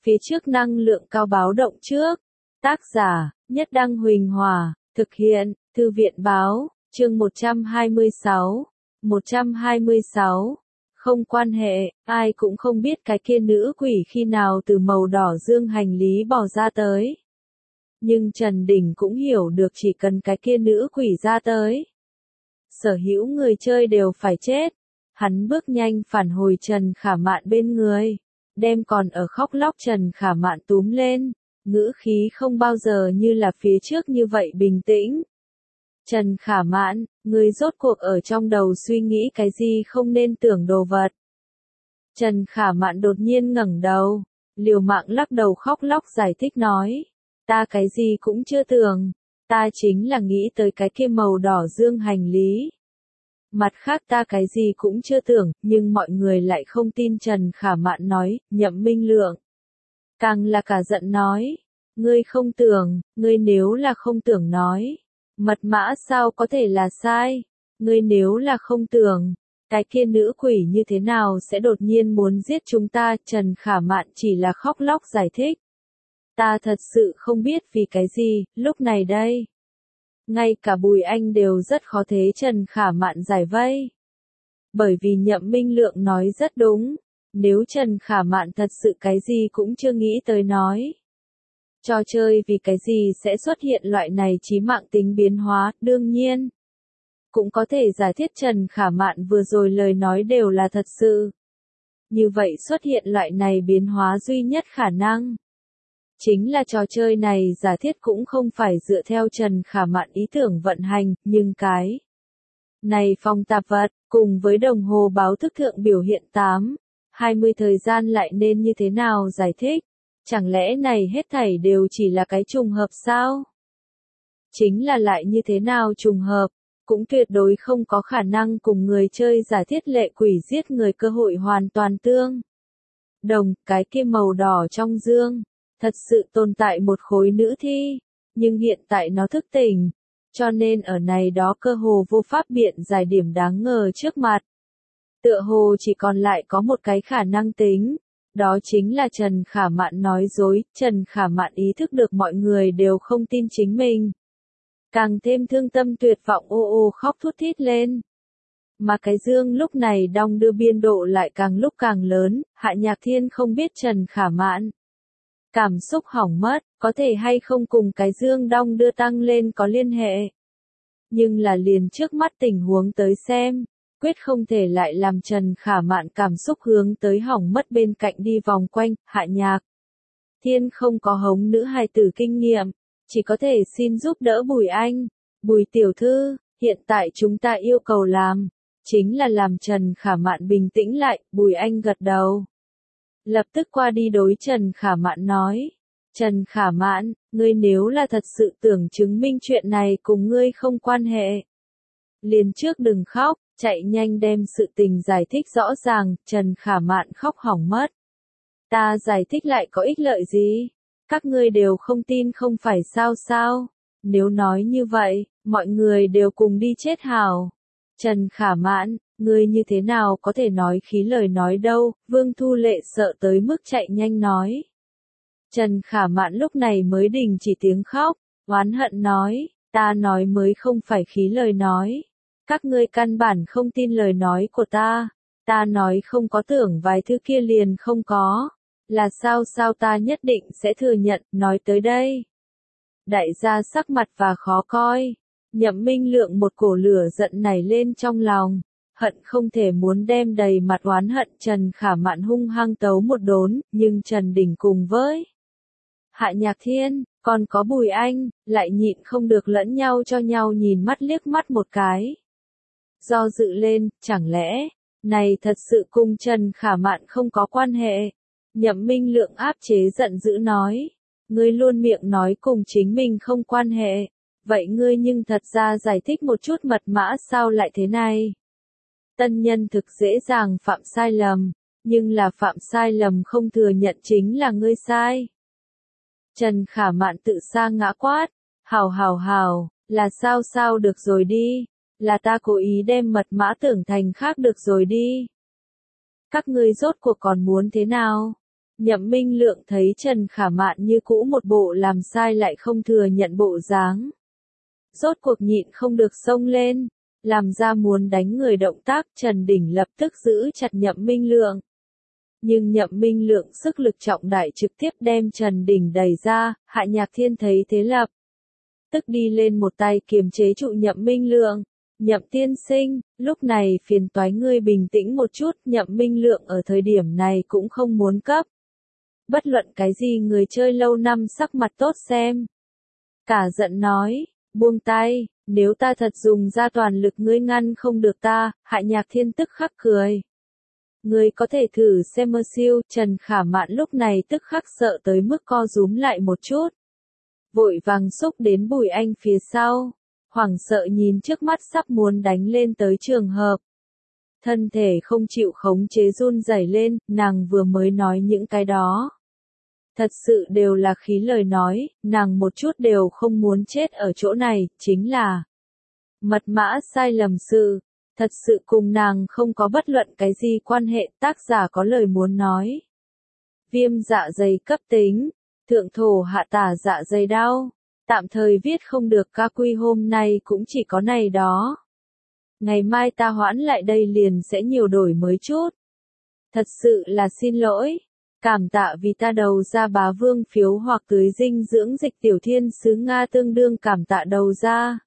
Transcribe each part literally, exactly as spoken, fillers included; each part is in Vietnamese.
Phía trước năng lượng cao báo động trước. Tác giả, Nhất Đăng Huỳnh Hòa, thực hiện, Thư viện Báo, chương một trăm hai mươi sáu. một trăm hai mươi sáu. Không quan hệ, ai cũng không biết cái kia nữ quỷ khi nào từ màu đỏ dương hành lý bò ra tới. Nhưng Trần Đình cũng hiểu được chỉ cần cái kia nữ quỷ ra tới, sở hữu người chơi đều phải chết. Hắn bước nhanh phản hồi Trần Khả Mạn bên người, đem còn ở khóc lóc Trần Khả Mạn túm lên, ngữ khí không bao giờ như là phía trước như vậy bình tĩnh. Trần Khả Mạn, người rốt cuộc ở trong đầu suy nghĩ cái gì không nên tưởng đồ vật. Trần Khả Mạn đột nhiên ngẩng đầu, liều mạng lắc đầu khóc lóc giải thích nói, ta cái gì cũng chưa tưởng, ta chính là nghĩ tới cái kia màu đỏ dương hành lý. Mặt khác ta cái gì cũng chưa tưởng, nhưng mọi người lại không tin Trần Khả Mạn nói. Nhậm Minh Lượng càng là cả giận nói, ngươi không tưởng, ngươi nếu là không tưởng nói, mật mã sao có thể là sai, ngươi nếu là không tưởng, cái kia nữ quỷ như thế nào sẽ đột nhiên muốn giết chúng ta. Trần Khả Mạn chỉ là khóc lóc giải thích, ta thật sự không biết vì cái gì. Lúc này đây, ngay cả Bùi Anh đều rất khó thế Trần Khả Mạn giải vây. Bởi vì Nhậm Minh Lượng nói rất đúng, nếu Trần Khả Mạn thật sự cái gì cũng chưa nghĩ tới nói, trò chơi vì cái gì sẽ xuất hiện loại này chí mạng tính biến hóa. Đương nhiên, cũng có thể giải thích Trần Khả Mạn vừa rồi lời nói đều là thật sự. Như vậy xuất hiện loại này biến hóa duy nhất khả năng chính là trò chơi này giả thiết cũng không phải dựa theo Trần Khả Mạn ý tưởng vận hành, nhưng cái này phong tạp vật, cùng với đồng hồ báo thức thượng biểu hiện tám, hai mươi thời gian lại nên như thế nào giải thích? Chẳng lẽ này hết thảy đều chỉ là cái trùng hợp sao? Chính là lại như thế nào trùng hợp, cũng tuyệt đối không có khả năng cùng người chơi giả thiết lệ quỷ giết người cơ hội hoàn toàn tương đồng. Cái kia màu đỏ trong dương thật sự tồn tại một khối nữ thi, nhưng hiện tại nó thức tỉnh, cho nên ở này đó cơ hồ vô pháp biện giải điểm đáng ngờ trước mặt. Tựa hồ chỉ còn lại có một cái khả năng tính, đó chính là Trần Khả Mạn nói dối. Trần Khả Mạn ý thức được mọi người đều không tin chính mình, càng thêm thương tâm tuyệt vọng ô ô khóc thút thít lên. Mà cái dương lúc này đong đưa biên độ lại càng lúc càng lớn. Hạ Nhạc Thiên không biết Trần Khả Mạn cảm xúc hỏng mất, có thể hay không cùng cái dương đong đưa tăng lên có liên hệ. Nhưng là liền trước mắt tình huống tới xem, quyết không thể lại làm Trần Khả Mạn cảm xúc hướng tới hỏng mất bên cạnh đi vòng quanh. Hạ Nhạc Thiên không có hống nữ hài tử kinh nghiệm, chỉ có thể xin giúp đỡ Bùi Anh. Bùi tiểu thư, hiện tại chúng ta yêu cầu làm, chính là làm Trần Khả Mạn bình tĩnh lại. Bùi Anh gật đầu, lập tức qua đi đối Trần Khả Mạn nói, Trần Khả Mạn, ngươi nếu là thật sự tưởng chứng minh chuyện này cùng ngươi không quan hệ, liền trước đừng khóc, chạy nhanh đem sự tình giải thích rõ ràng. Trần Khả Mạn khóc hỏng mất. Ta giải thích lại có ích lợi gì? Các ngươi đều không tin không phải sao sao? Nếu nói như vậy, mọi người đều cùng đi chết hảo. Trần Khả Mạn, ngươi như thế nào có thể nói khí lời nói đâu? Vương Thu Lệ sợ tới mức chạy nhanh nói. Trần Khả Mạn lúc này mới đình chỉ tiếng khóc, oán hận nói, ta nói mới không phải khí lời nói. Các ngươi căn bản không tin lời nói của ta. Ta nói không có tưởng vài thứ kia liền không có. Là sao sao ta nhất định sẽ thừa nhận. Nói tới đây, đại gia sắc mặt và khó coi. Nhậm Minh Lượng một cổ lửa giận nảy lên trong lòng, hận không thể muốn đem đầy mặt oán hận Trần Khả Mạn hung hăng tấu một đốn. Nhưng Trần Đình cùng với Hạ Nhạc Thiên, còn có Bùi Anh, lại nhịn không được lẫn nhau cho nhau nhìn mắt liếc mắt một cái. Do dự lên, chẳng lẽ này thật sự cùng Trần Khả Mạn không có quan hệ? Nhậm Minh Lượng áp chế giận dữ nói, ngươi luôn miệng nói cùng chính mình không quan hệ, vậy ngươi nhưng thật ra giải thích một chút mật mã sao lại thế này? Tân nhân thực dễ dàng phạm sai lầm, nhưng là phạm sai lầm không thừa nhận chính là ngươi sai. Trần Khả Mạn tự sa ngã quát, hào hào hào, là sao sao được rồi đi, là ta cố ý đem mật mã tưởng thành khác được rồi đi. Các ngươi rốt cuộc còn muốn thế nào? Nhậm Minh Lượng thấy Trần Khả Mạn như cũ một bộ làm sai lại không thừa nhận bộ dáng. Rốt cuộc nhịn không được xông lên, làm ra muốn đánh người động tác. Trần Đình lập tức giữ chặt Nhậm Minh Lượng. Nhưng Nhậm Minh Lượng sức lực trọng đại trực tiếp đem Trần Đình đẩy ra. Hạ Nhạc Thiên thấy thế lập tức đi lên một tay kiềm chế trụ Nhậm Minh Lượng. Nhậm tiên sinh, lúc này phiền toái ngươi bình tĩnh một chút. Nhậm Minh Lượng ở thời điểm này cũng không muốn cấp bất luận cái gì người chơi lâu năm sắc mặt tốt xem. Cả giận nói, buông tay, nếu ta thật dùng ra toàn lực ngươi ngăn không được ta. Hạ Nhạc Thiên tức khắc cười. Ngươi có thể thử xem mơ siêu. Trần Khả Mạn lúc này tức khắc sợ tới mức co rúm lại một chút. Vội vàng xúc đến Bùi Anh phía sau. Hoảng sợ nhìn trước mắt sắp muốn đánh lên tới trường hợp. Thân thể không chịu khống chế run rẩy lên. Nàng vừa mới nói những cái đó. Thật sự đều là khí lời nói, nàng một chút đều không muốn chết ở chỗ này, chính là mật mã sai lầm sự, thật sự cùng nàng không có bất luận cái gì quan hệ. Tác giả có lời muốn nói. Viêm dạ dày cấp tính, thượng thổ hạ tả dạ dày đau, tạm thời viết không được ca quy hôm nay cũng chỉ có này đó. Ngày mai ta hoãn lại đây liền sẽ nhiều đổi mới chút. Thật sự là xin lỗi. Cảm tạ vì ta đầu ra bá vương phiếu hoặc tưới dinh dưỡng dịch tiểu thiên sứ Nga tương đương cảm tạ đầu ra.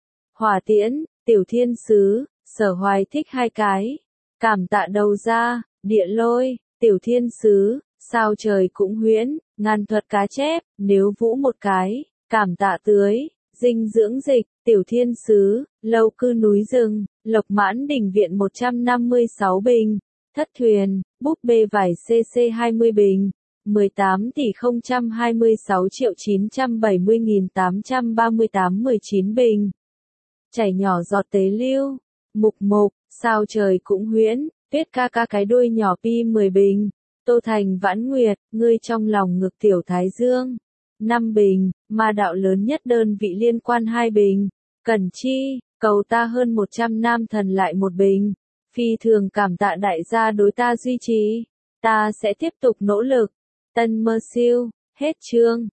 Hỏa tiễn, tiểu thiên sứ, sở hoài thích hai cái. Cảm tạ đầu ra, địa lôi, tiểu thiên sứ, sao trời cũng huyễn, ngàn thuật cá chép, nếu vũ một cái. Cảm tạ tưới, dinh dưỡng dịch, tiểu thiên sứ, lâu cư núi rừng, lộc mãn đỉnh viện một trăm năm mươi sáu bình. Thất thuyền, búp bê vải xê xê hai mươi bình, mười tám tỷ không trăm hai mươi sáu triệu chín trăm bảy mươi nghìn tám trăm ba mươi tám mười chín bình. Chảy nhỏ giọt tế lưu, mục mục, sao trời cũng huyễn, tuyết ca ca cái đuôi nhỏ pi mười bình. Tô Thành Vãn Nguyệt, ngươi trong lòng ngực tiểu thái dương, năm bình. Ma đạo lớn nhất đơn vị liên quan hai bình. Cẩn Chi, cầu ta hơn một trăm nam thần lại một bình. Phi thường cảm tạ đại gia đối ta duy trì. Ta sẽ tiếp tục nỗ lực. Tân mơ siêu, hết chương.